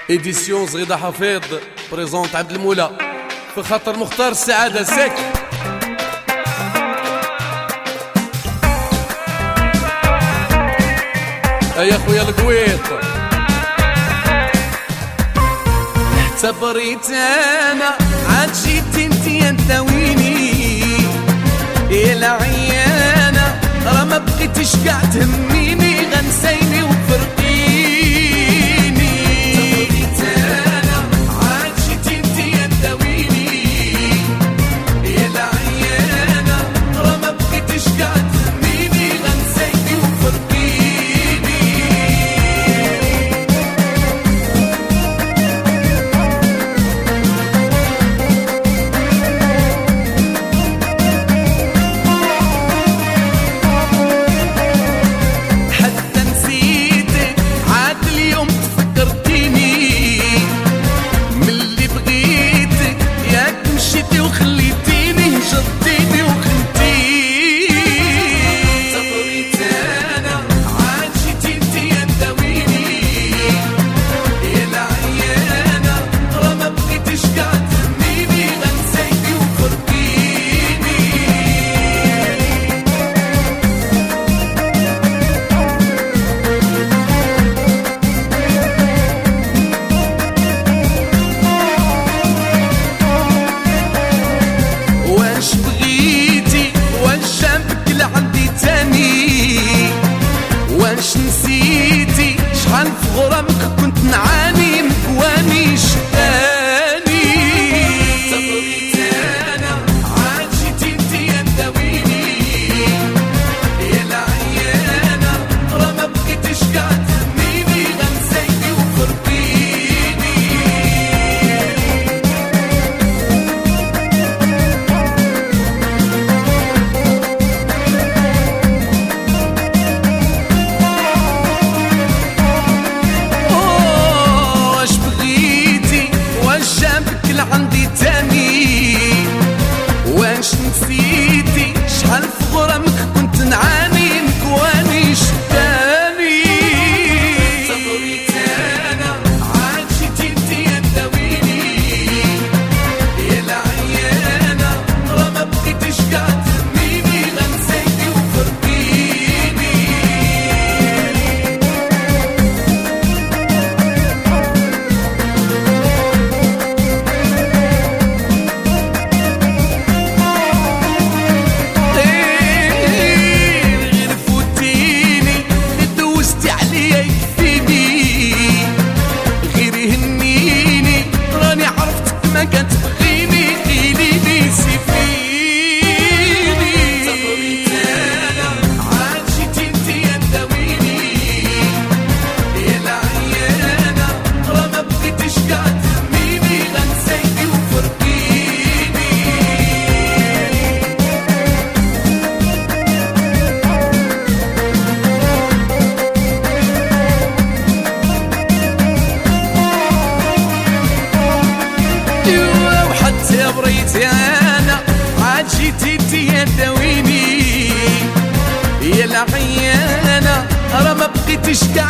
إديسيون زغيدة حفيظ بريزونت عبد المولى في خاطر مختار السعادة ساك. يا خويا القويط اعتبريت انا عاد جيت انتي نداويني يا العيانة راه ما بقيتيش كاع تهميني غنسيني وفرقيني. اعتبريت انا عاد جيت انتي نداويني يا العيانة راه ما بقيتيش كاع تهميني غنسيني وفرقيني. واش نسيتي شحال في غرامك كنت نعاني مكواني شداني. اعتبريت انا عاد جيتي انتي نداويني يا العيانة راه ما بقيتيش كاع تهميني غنسيني وفرقيني. عندي تاني واش نسيتي شحال في غرامك كنت نعاني مكواني شداني. اعتبريت انا عاد جيتي انتي نداويني يا العيانة راه ما بقيتيش كاع تهميني غنسيني وفرقيني. ما كتبغيني خليني سيفيني. اعتبريت انا عاد جيتي انتي نداويني يا العيانة راه ما بقيتيش كاع تهميني غنسيني وفرقيني. اعتبريت انا عاد جيتي انتي نداويني يا العيانة راه ما بقيتيش كاع